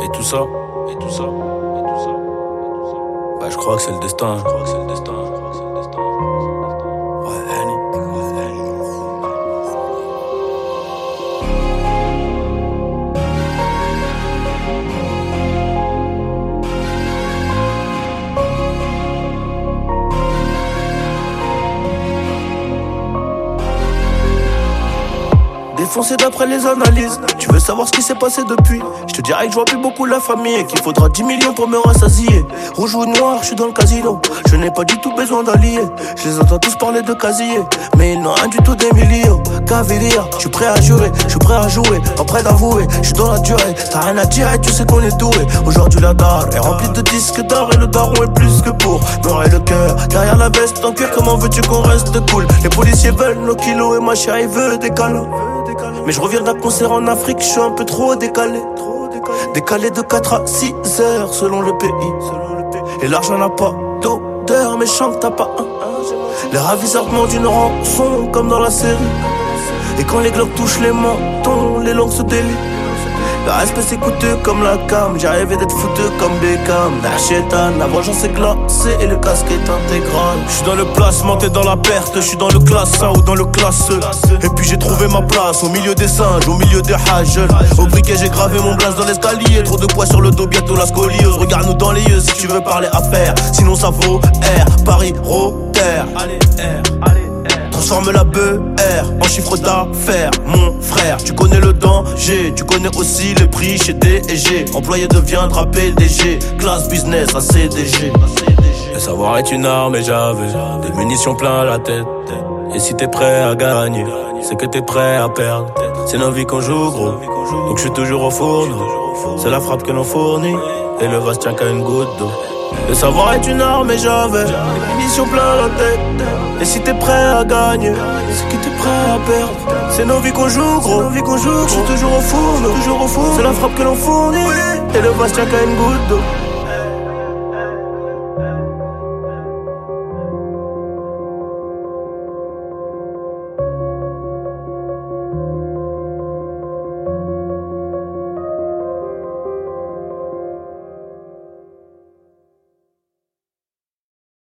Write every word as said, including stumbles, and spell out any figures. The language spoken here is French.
Et tout ça, et tout ça, et tout ça. Bah je crois que c'est le destin, je crois que c'est le destin, je crois que c'est le destin. Ouais, Annie. Défoncé d'après les analyses. Tu veux savoir ce qui s'est passé depuis? Je te dirais que je vois plus beaucoup la famille et qu'il faudra dix millions pour me rassasier. Rouge ou noir, je suis dans le casino. Je n'ai pas du tout besoin d'alliés. Je les entends tous parler de casier, mais ils n'ont rien du tout d'Emilio. Caviria, je suis prêt à jurer, je suis prêt à jouer, pas prêt d'avouer. Je suis dans la durée, t'as rien à dire et tu sais qu'on est doué. Aujourd'hui la dalle est remplie de disques d'or et le daron est plus que pour me le cœur. Derrière la veste en cuir, comment veux-tu qu'on reste cool? Les policiers veulent nos kilos et ma chérie veut des câlins. Mais je reviens d'un concert en Afrique, je suis un peu trop décalé. Décalé de quatre à six heures selon le pays. Et l'argent n'a pas d'odeur, mais chante t'as pas un. Les ravisseurs demandent une rançon comme dans la série. Et quand les globes touchent les mentons, les langues se délient. Le respect c'est coûteux comme la cam. J'ai rêvé d'être foutu comme Beckham. La chétane, la vengeance est glacée et le casque est intégral. J'suis dans le placement, t'es dans la perte. J'suis dans le classe un ou dans le classe E. Et puis j'ai trouvé ma place au milieu des singes, au milieu des hages. Au briquet j'ai gravé mon blaze dans l'escalier. Trop de poids sur le dos, bientôt la scoliose. Regarde-nous dans les yeux si tu veux parler affaires. Sinon ça vaut R, Paris, Rotter. Allez R, allez transforme la B R en chiffre d'affaires, mon frère. Tu connais le danger, tu connais aussi le prix chez D et G. Employé deviendra P D G, classe business à C D G. Le savoir est une arme et j'avais des munitions plein la tête. Et si t'es prêt à gagner, c'est que t'es prêt à perdre. C'est nos vies qu'on joue gros, donc je suis toujours au fourneau. C'est la frappe que l'on fournit, et le vase tient qu'à une goutte d'eau. Le savoir est une arme et j'avais des munitions plein la tête. Et si t'es prêt à gagner, c'est que t'es prêt à perdre. C'est nos vies qu'on joue gros, nos vies qu'on joue gros. Je suis toujours au four, toujours au four. C'est la frappe que l'on fournit, et le vase tient qu'à une goutte d'eau.